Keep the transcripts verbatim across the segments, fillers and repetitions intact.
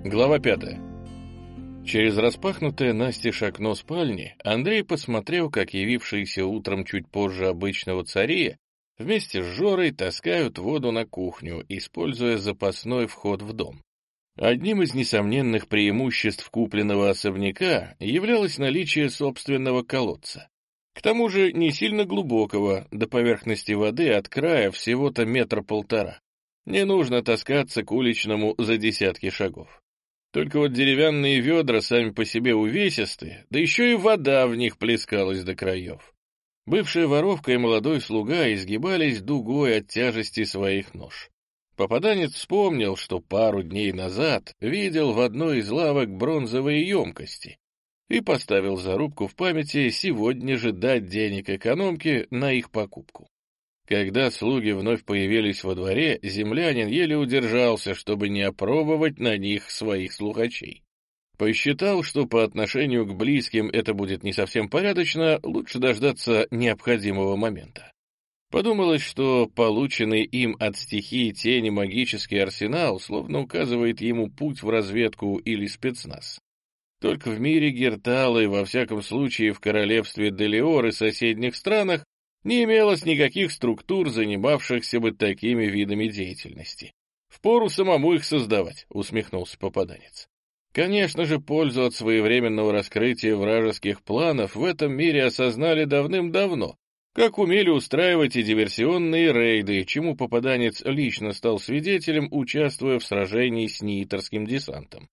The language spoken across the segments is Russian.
Глава пятая. Через распахнутое настежь окно спальни Андрей посмотрел, как явившиеся утром чуть позже обычного царея вместе с Жорой таскают воду на кухню, используя запасной вход в дом. Одним из несомненных преимуществ купленного особняка являлось наличие собственного колодца. К тому же не сильно глубокого, до поверхности воды от края всего-то метра полтора. Не нужно таскаться к уличному за десятки шагов. Только вот деревянные ведра сами по себе увесистые, да еще и вода в них плескалась до краев. Бывшая воровка и молодой слуга изгибались дугой от тяжести своих нож. Попаданец вспомнил, что пару дней назад видел в одной из лавок бронзовые емкости и поставил зарубку в памяти сегодня же дать денег экономке на их покупку. Когда слуги вновь появились во дворе, землянин еле удержался, чтобы не опробовать на них своих слухачей. Посчитал, что по отношению к близким это будет не совсем порядочно, лучше дождаться необходимого момента. Подумалось, что полученный им от стихии тени магический арсенал словно указывает ему путь в разведку или спецназ. Только в мире Гертала и, во всяком случае, в королевстве Делиор и соседних странах не имелось никаких структур, занимавшихся бы такими видами деятельности. «Впору самому их создавать», — усмехнулся попаданец. Конечно же, пользу от своевременного раскрытия вражеских планов в этом мире осознали давным-давно, как умели устраивать и диверсионные рейды, чему попаданец лично стал свидетелем, участвуя в сражении с Нииторским десантом.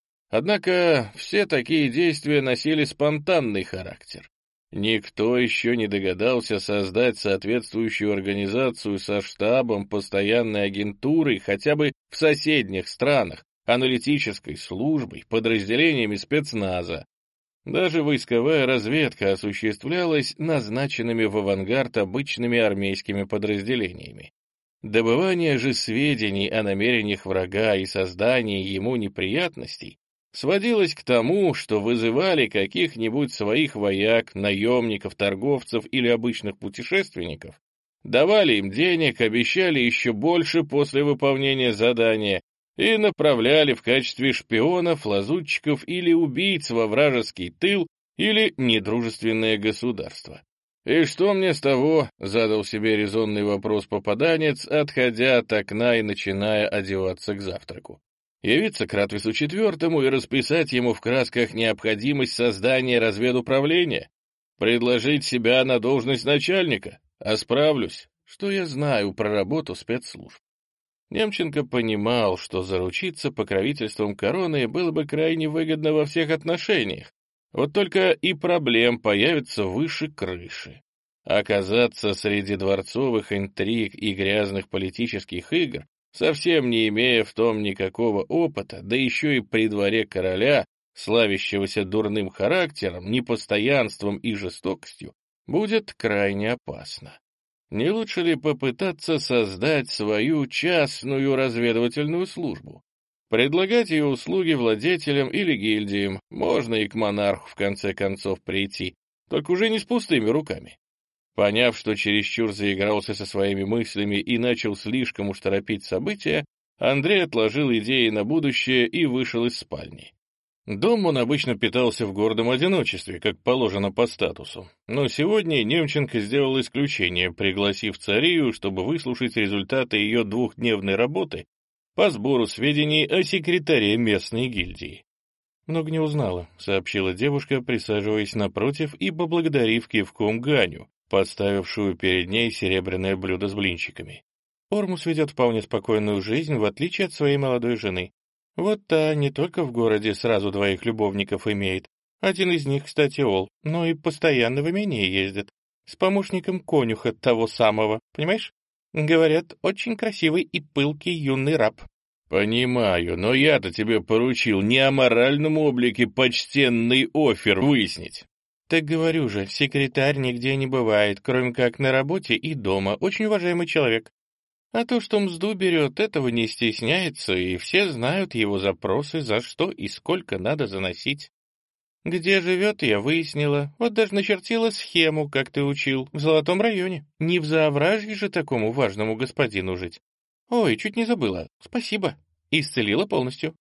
Однако все такие действия носили спонтанный характер. Никто еще не догадался создать соответствующую организацию со штабом, постоянной агентурой хотя бы в соседних странах, аналитической службой, подразделениями спецназа. Даже войсковая разведка осуществлялась назначенными в авангард обычными армейскими подразделениями. Добывание же сведений о намерениях врага и создании ему неприятностей сводилось к тому, что вызывали каких-нибудь своих вояк, наемников, торговцев или обычных путешественников, давали им денег, обещали еще больше после выполнения задания и направляли в качестве шпионов, лазутчиков или убийц во вражеский тыл или недружественное государство. «И что мне с того?» — задал себе резонный вопрос попаданец, отходя от окна и начиная одеваться к завтраку. Явиться к Ратвису четвертому и расписать ему в красках необходимость создания разведуправления? Предложить себя на должность начальника? А справлюсь? Что я знаю про работу спецслужб? Немченко понимал, что заручиться покровительством короны было бы крайне выгодно во всех отношениях. Вот только и проблем появится выше крыши. Оказаться среди дворцовых интриг и грязных политических игр, совсем не имея в том никакого опыта, да еще и при дворе короля, славящегося дурным характером, непостоянством и жестокостью, будет крайне опасно. Не лучше ли попытаться создать свою частную разведывательную службу? Предлагать ее услуги владетелям или гильдиям, можно и к монарху в конце концов прийти, только уже не с пустыми руками. Поняв, что чересчур заигрался со своими мыслями и начал слишком уж торопить события, Андрей отложил идеи на будущее и вышел из спальни. Дом он обычно питался в гордом одиночестве, как положено по статусу. Но сегодня Немченко сделал исключение, пригласив царию, чтобы выслушать результаты ее двухдневной работы по сбору сведений о секретаре местной гильдии. «Много не узнала», — сообщила девушка, присаживаясь напротив и поблагодарив кивком Ганю, подставившую перед ней серебряное блюдо с блинчиками. Ормус ведет вполне спокойную жизнь, в отличие от своей молодой жены. Вот та не только в городе сразу двоих любовников имеет, один из них, кстати, Ол, но и постоянно в имение ездит, с помощником конюха того самого, понимаешь? Говорят, очень красивый и пылкий юный раб. «Понимаю, но я-то тебе поручил не о моральном облике почтенный офер выяснить». «Так говорю же, секретарь нигде не бывает, кроме как на работе и дома, очень уважаемый человек. А то, что мзду берет, этого не стесняется, и все знают его запросы, за что и сколько надо заносить. Где живет, я выяснила, вот даже начертила схему, как ты учил, в Золотом районе. Не в Заовражье же такому важному господину жить. Ой, чуть не забыла, спасибо, исцелила полностью».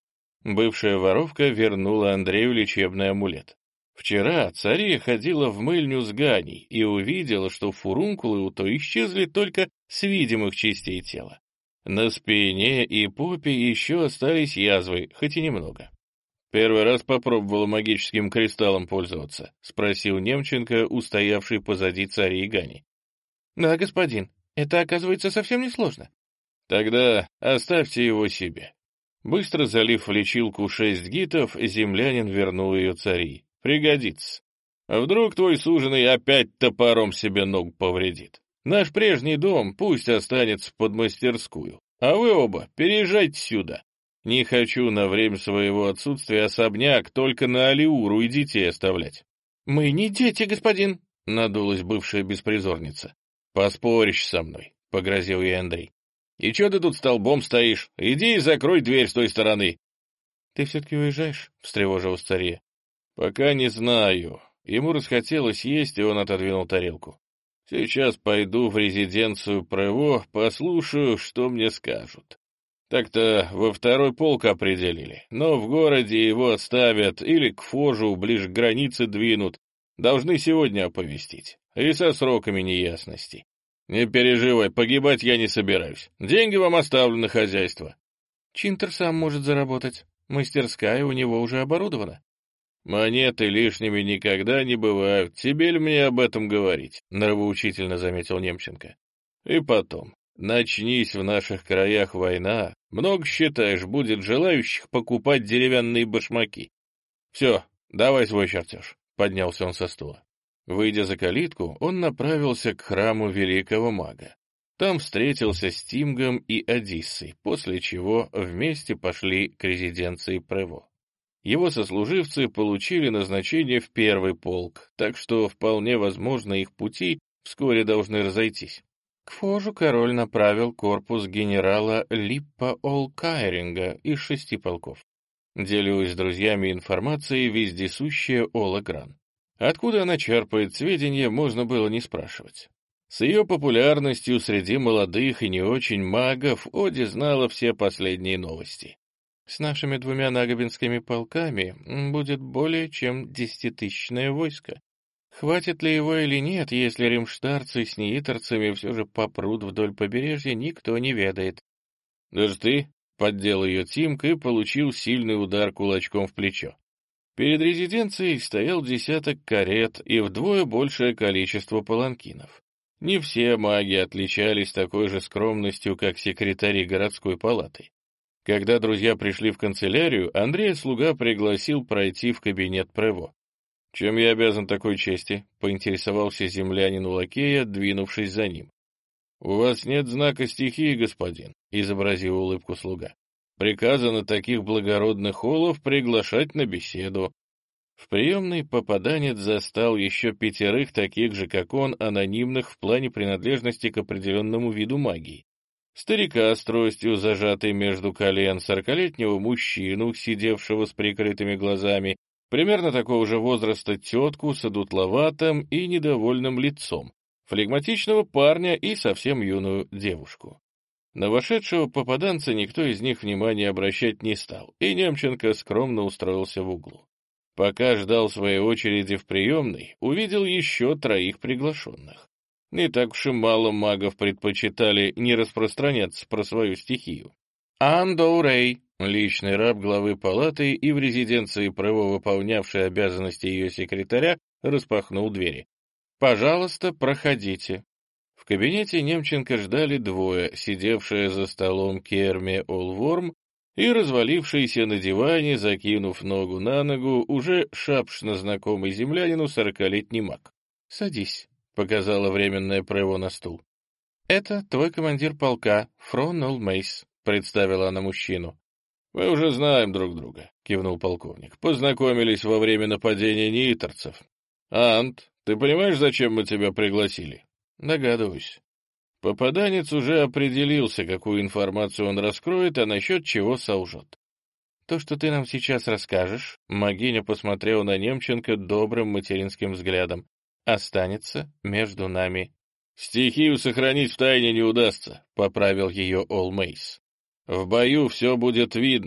Бывшая воровка вернула Андрею лечебный амулет. Вчера цария ходила в мыльню с Ганей и увидела, что фурункулы у той исчезли только с видимых частей тела. На спине и попе еще остались язвы, хоть и немного. «Первый раз попробовала магическим кристаллом пользоваться?» — спросил Немченко, устоявший позади царей Гани. «Да, господин, это, оказывается, совсем несложно». «Тогда оставьте его себе». Быстро залив в лечилку шесть гитов, землянин вернул ее цари. «Пригодится. А вдруг твой суженый опять топором себе ногу повредит? Наш прежний дом пусть останется под мастерскую, а вы оба переезжайте сюда. Не хочу на время своего отсутствия особняк только на Алиуру и детей оставлять». «Мы не дети, господин», — надулась бывшая беспризорница. «Поспоришь со мной», — погрозил ей Андрей. «И чё ты тут столбом стоишь? Иди и закрой дверь с той стороны». «Ты все-таки уезжаешь?» — встревожилась цария. «Пока не знаю». Ему расхотелось есть, и он отодвинул тарелку. «Сейчас пойду в резиденцию Прево, послушаю, что мне скажут. Так-то во второй полк определили, но в городе его отставят или к Фожу ближе к границе двинут. Должны сегодня оповестить. И со сроками неясности. Не переживай, погибать я не собираюсь. Деньги вам оставлю на хозяйство». «Чинтер сам может заработать. Мастерская у него уже оборудована». «Монеты лишними никогда не бывают. Тебе ли мне об этом говорить?» — нравоучительно заметил Немченко. «И потом, начнись в наших краях война, много, считаешь, будет желающих покупать деревянные башмаки. Все, давай свой чертеж», — поднялся он со стула. Выйдя за калитку, он направился к храму великого мага. Там встретился с Тимгом и Одиссой, после чего вместе пошли к резиденции Прево. Его сослуживцы получили назначение в первый полк, так что вполне возможно их пути вскоре должны разойтись. К Фожу король направил корпус генерала Липпа Олкайринга из шести полков. Делилась с друзьями информацией вездесущая Ола Гран. Откуда она черпает сведения, можно было не спрашивать. С ее популярностью среди молодых и не очень магов Оди знала все последние новости. «С нашими двумя нагобинскими полками будет более чем десятитысячное войско. Хватит ли его или нет, если римштарцы с неиторцами все же попрут вдоль побережья, никто не ведает». «Даже ты?» — поддел ее Тимк и получил сильный удар кулачком в плечо. Перед резиденцией стоял десяток карет и вдвое большее количество паланкинов. Не все маги отличались такой же скромностью, как секретари городской палаты. Когда друзья пришли в канцелярию, Андрея слуга пригласил пройти в кабинет Прево. «Чем я обязан такой чести?» — поинтересовался землянин у лакея, двинувшись за ним. «У вас нет знака стихии, господин», — изобразил улыбку слуга. «Приказано таких благородных олов приглашать на беседу». В приемной попаданец застал еще пятерых таких же, как он, анонимных в плане принадлежности к определенному виду магии. Старика с тростью, зажатой между колен, сорокалетнего мужчину, сидевшего с прикрытыми глазами, примерно такого же возраста тетку с одутловатым и недовольным лицом, флегматичного парня и совсем юную девушку. На вошедшего попаданца никто из них внимания обращать не стал, и Немченко скромно устроился в углу. Пока ждал своей очереди в приемной, увидел еще троих приглашенных. Не так уж и мало магов предпочитали не распространяться про свою стихию. Андоу Рэй, личный раб главы палаты и в резиденции Прево выполнявший обязанности ее секретаря, распахнул двери. «Пожалуйста, проходите». В кабинете Немченко ждали двое, сидевшие за столом Керме Олворм и развалившийся на диване, закинув ногу на ногу, уже шапшно знакомый землянину сорокалетний маг. «Садись», — показала временное Прево на стул. «Это твой командир полка, Фрон Олмейс», — представила она мужчину. «Мы уже знаем друг друга», — кивнул полковник. «Познакомились во время нападения неиторцев. Ант, ты понимаешь, зачем мы тебя пригласили?» «Догадываюсь». Попаданец уже определился, какую информацию он раскроет, а насчет чего солжет. «То, что ты нам сейчас расскажешь», — Магиня посмотрела на Немченко добрым материнским взглядом, — «останется между нами». «Стихию сохранить в тайне не удастся», — поправил ее Олмейс. «В бою все будет видно,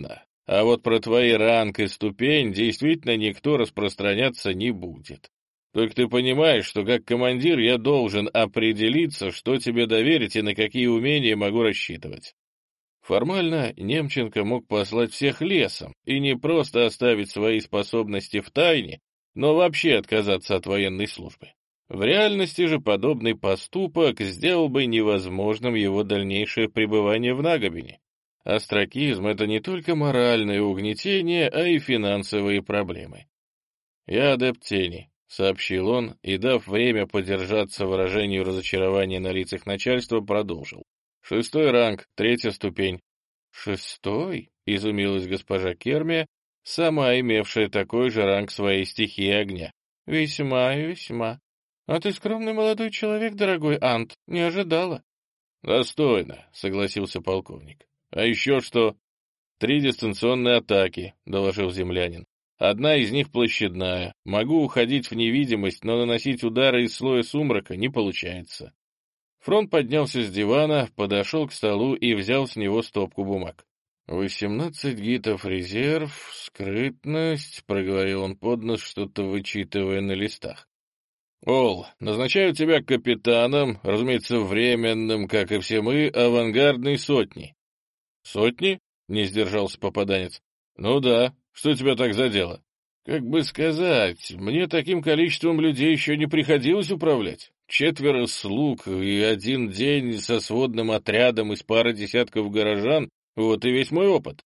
А вот про твои ранг и ступень действительно никто распространяться не будет. Только ты понимаешь, что как командир я должен определиться, что тебе доверить и на какие умения могу рассчитывать. Формально Немченко мог послать всех лесом и не просто оставить свои способности в тайне, но вообще отказаться от военной службы. В реальности же подобный поступок сделал бы невозможным его дальнейшее пребывание в Нагобине. Остракизм — это не только моральное угнетение, а и финансовые проблемы. «Я адепт тени», — сообщил он, и, дав время подержаться выражению разочарования на лицах начальства, продолжил. «Шестой ранг, третья ступень». «Шестой?» — изумилась госпожа Кермия, сама имевшая такой же ранг своей стихии огня. «Весьма и весьма. А ты скромный молодой человек, дорогой Ант, не ожидала». «Достойно», — согласился полковник. «А еще что?» «Три дистанционные атаки», — доложил землянин. «Одна из них площадная. Могу уходить в невидимость, но наносить удары из слоя сумрака не получается». Фронт поднялся с дивана, подошел к столу и взял с него стопку бумаг. «Восемнадцать гитов резерв, скрытность», — проговорил он под нос, что-то вычитывая на листах. «Ол, назначаю тебя капитаном, разумеется, временным, как и все мы, авангардной сотни». «Сотни?» — не сдержался попаданец. «Ну да, что тебя так задело?» «Как бы сказать, мне таким количеством людей еще не приходилось управлять. Четверо слуг и один день со сводным отрядом из пары десятков горожан — вот и весь мой опыт.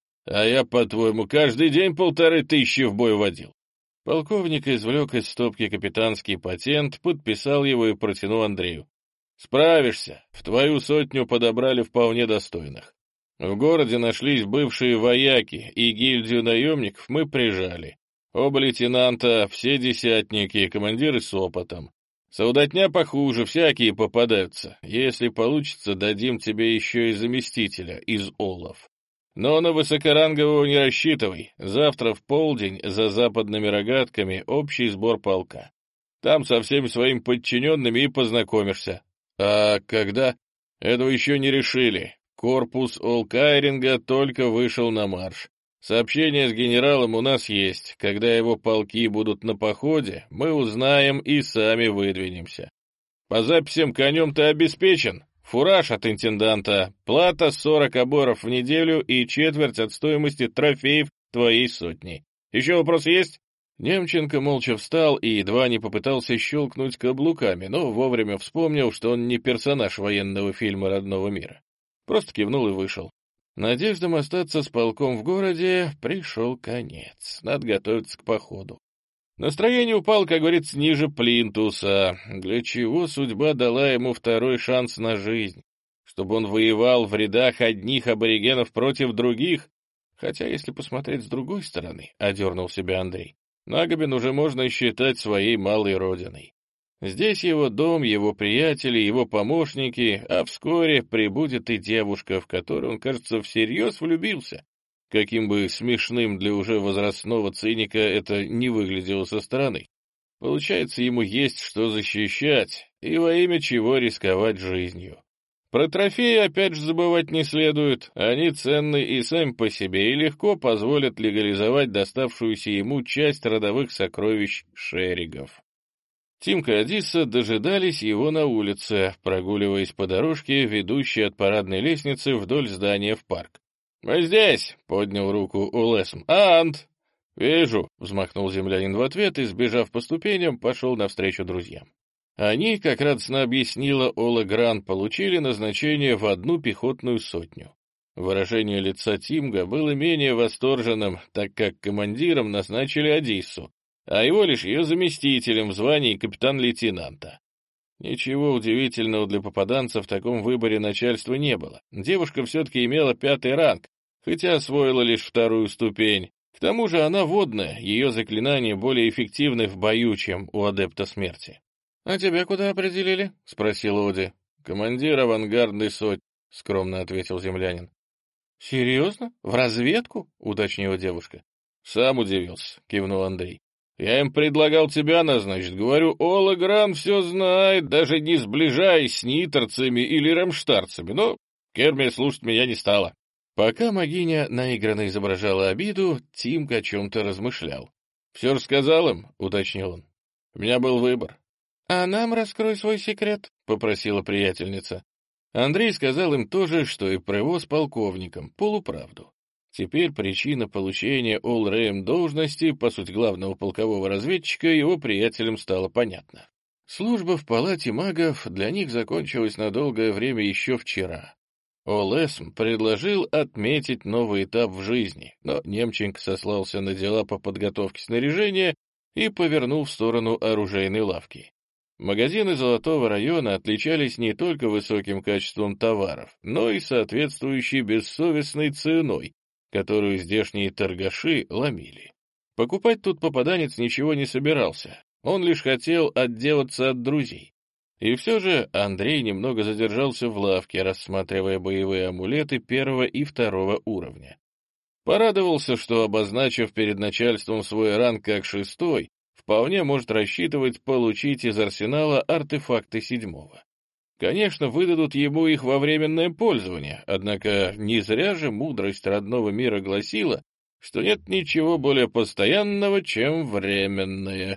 А я, по-твоему, каждый день полторы тысячи в бой водил». Полковник извлек из стопки капитанский патент, подписал его и протянул Андрею. «Справишься, в твою сотню подобрали вполне достойных. В городе нашлись бывшие вояки, и гильдию наемников мы прижали. Оба лейтенанта, все десятники, командиры с опытом. Солдатня похуже, всякие попадаются. Если получится, дадим тебе еще и заместителя из Олов. Но на высокорангового не рассчитывай. Завтра в полдень за западными рогатками общий сбор полка. Там со всеми своими подчиненными и познакомишься. А когда? Этого еще не решили. Корпус Олкайринга только вышел на марш. Сообщение с генералом у нас есть. Когда его полки будут на походе, мы узнаем и сами выдвинемся. По записям конем ты обеспечен. Фураж от интенданта, плата сорок оборов в неделю и четверть от стоимости трофеев твоей сотни. Еще вопрос есть?» Немченко молча встал и едва не попытался щелкнуть каблуками, но вовремя вспомнил, что он не персонаж военного фильма родного мира. Просто кивнул и вышел. Надеждам остаться с полком в городе пришел конец. Надо готовиться к походу. Настроение упало, как говорится, ниже плинтуса. Для чего судьба дала ему второй шанс на жизнь? Чтобы он воевал в рядах одних аборигенов против других? Хотя, если посмотреть с другой стороны, — одернул себя Андрей, — Нагобин уже можно считать своей малой родиной. Здесь его дом, его приятели, его помощники, а вскоре прибудет и девушка, в которую он, кажется, всерьез влюбился. Каким бы смешным для уже возрастного циника это не выглядело со стороны. Получается, ему есть что защищать, и во имя чего рисковать жизнью. Про трофеи опять же забывать не следует, они ценны и сами по себе, и легко позволят легализовать доставшуюся ему часть родовых сокровищ шеригов. Тимка и Одисса дожидались его на улице, прогуливаясь по дорожке, ведущей от парадной лестницы вдоль здания в парк. «Мы здесь!» — поднял руку Улесм. «Ант!» «Вижу!» — взмахнул землянин в ответ и, сбежав по ступеням, пошел навстречу друзьям. Они, как радостно объяснила Ола Гран, получили назначение в одну пехотную сотню. Выражение лица Тимга было менее восторженным, так как командиром назначили Одиссу, а его лишь ее заместителем в звании капитан-лейтенанта. Ничего удивительного для попаданца в таком выборе начальства не было. Девушка все-таки имела пятый ранг, хотя освоила лишь вторую ступень. К тому же она водная, ее заклинания более эффективны в бою, чем у адепта смерти. — А тебя куда определили? — спросил Оди. — Командир авангардной сотни, — скромно ответил землянин. — Серьезно? В разведку? — уточнила девушка. — Сам удивился, — кивнул Андрей. Я им предлагал тебя назначить. Говорю, Ола Гран все знает, даже не сближаясь с ниторцами или рамштарцами. Но Кермия слушать меня не стала. Пока Магиня наигранно изображала обиду, Тимк о чем-то размышлял. «Все рассказал им?» — уточнил он. «У меня был выбор». «А нам раскрой свой секрет», — попросила приятельница. Андрей сказал им то же, что и про его с полковником, полуправду. Теперь причина получения Олрэем должности, по сути главного полкового разведчика, его приятелям стала понятна. Служба в палате магов для них закончилась на долгое время еще вчера. Олэсм предложил отметить новый этап в жизни, но Немченко сослался на дела по подготовке снаряжения и повернул в сторону оружейной лавки. Магазины Золотого района отличались не только высоким качеством товаров, но и соответствующей бессовестной ценой, которую здешние торгаши ломили. Покупать тут попаданец ничего не собирался, он лишь хотел отделаться от друзей. И все же Андрей немного задержался в лавке, рассматривая боевые амулеты первого и второго уровня. Порадовался, что, обозначив перед начальством свой ранг как шестой, вполне может рассчитывать получить из арсенала артефакты седьмого. Конечно, выдадут ему их во временное пользование, однако не зря же мудрость родного мира гласила, что нет ничего более постоянного, чем временное.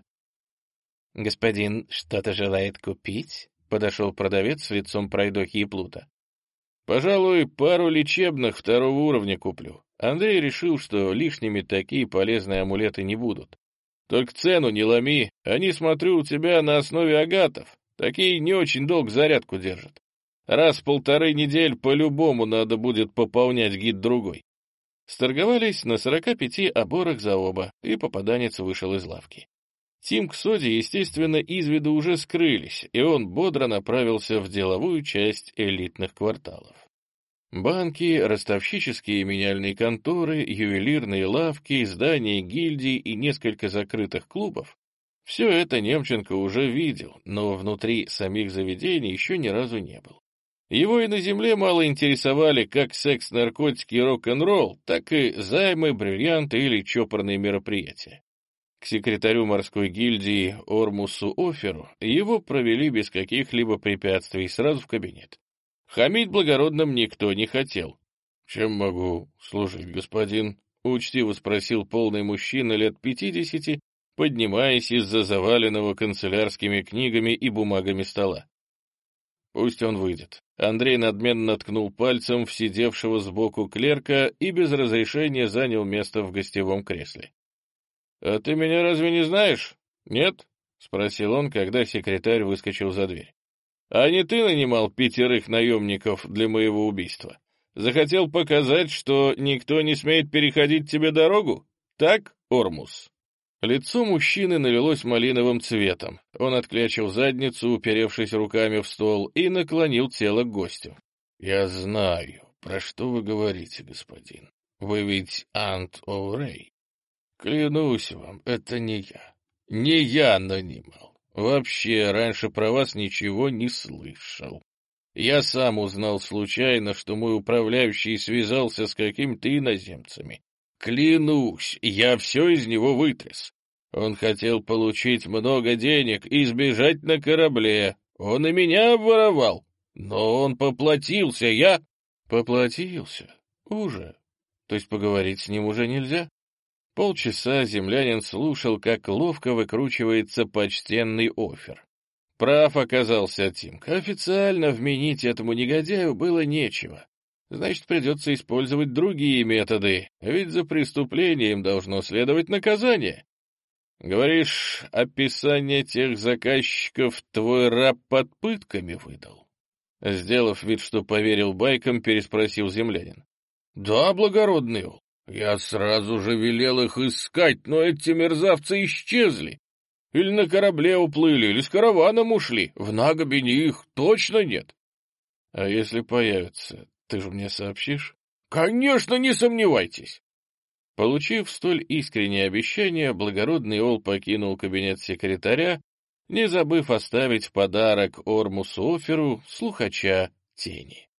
«Господин что-то желает купить?» — подошел продавец с лицом пройдохи и плута. «Пожалуй, пару лечебных второго уровня куплю». Андрей решил, что лишними такие полезные амулеты не будут. «Только цену не ломи, они, смотрю, у тебя на основе агатов. Такие не очень долго зарядку держат. Раз в полторы недели по-любому надо будет пополнять гид другой». Сторговались на сорока пяти оборах за оба, и попаданец вышел из лавки. Тимк с Оди, естественно, из виду уже скрылись, и он бодро направился в деловую часть элитных кварталов. Банки, ростовщические и меняльные конторы, ювелирные лавки, здания гильдий и несколько закрытых клубов — все это Немченко уже видел, но внутри самих заведений еще ни разу не был. Его и на земле мало интересовали как секс, наркотики и рок-н-ролл, так и займы, бриллианты или чопорные мероприятия. К секретарю морской гильдии Ормусу Оферу его провели без каких-либо препятствий сразу в кабинет. Хамить благородным никто не хотел. «Чем могу служить, господин?» — учтиво спросил полный мужчина лет пятидесяти, поднимаясь из-за заваленного канцелярскими книгами и бумагами стола. «Пусть он выйдет». Андрей надменно ткнул пальцем в сидевшего сбоку клерка и без разрешения занял место в гостевом кресле. «А ты меня разве не знаешь? Нет?» — спросил он, когда секретарь выскочил за дверь. «А не ты нанимал пятерых наемников для моего убийства? Захотел показать, что никто не смеет переходить тебе дорогу? Так, Ормус?» Лицо мужчины налилось малиновым цветом. Он отклячил задницу, уперевшись руками в стол, и наклонил тело к гостю. «Я знаю, про что вы говорите, господин. Вы ведь Ант О'Рэй. Клянусь вам, это не я. Не я нанимал. Вообще, раньше про вас ничего не слышал. Я сам узнал случайно, что мой управляющий связался с какими-то иноземцами. Клянусь, я все из него вытряс. Он хотел получить много денег и сбежать на корабле. Он и меня обворовал. Но он поплатился, я... Поплатился? Уже? То есть поговорить с ним уже нельзя? Полчаса землянин слушал, как ловко выкручивается почтенный Офер. Прав оказался Тимк. Официально вменить этому негодяю было нечего. Значит, придется использовать другие методы, ведь за преступлением должно следовать наказание. Говоришь, описание тех заказчиков твой раб под пытками выдал? Сделав вид, что поверил байкам, переспросил землянин. Да, благородный ол. Я сразу же велел их искать, но эти мерзавцы исчезли. Или на корабле уплыли, или с караваном ушли. В Нагобине их точно нет. А если появятся, ты же мне сообщишь? Конечно, не сомневайтесь. Получив столь искреннее обещание, благородный ол покинул кабинет секретаря, не забыв оставить в подарок Ормусу Оферу слухача тени.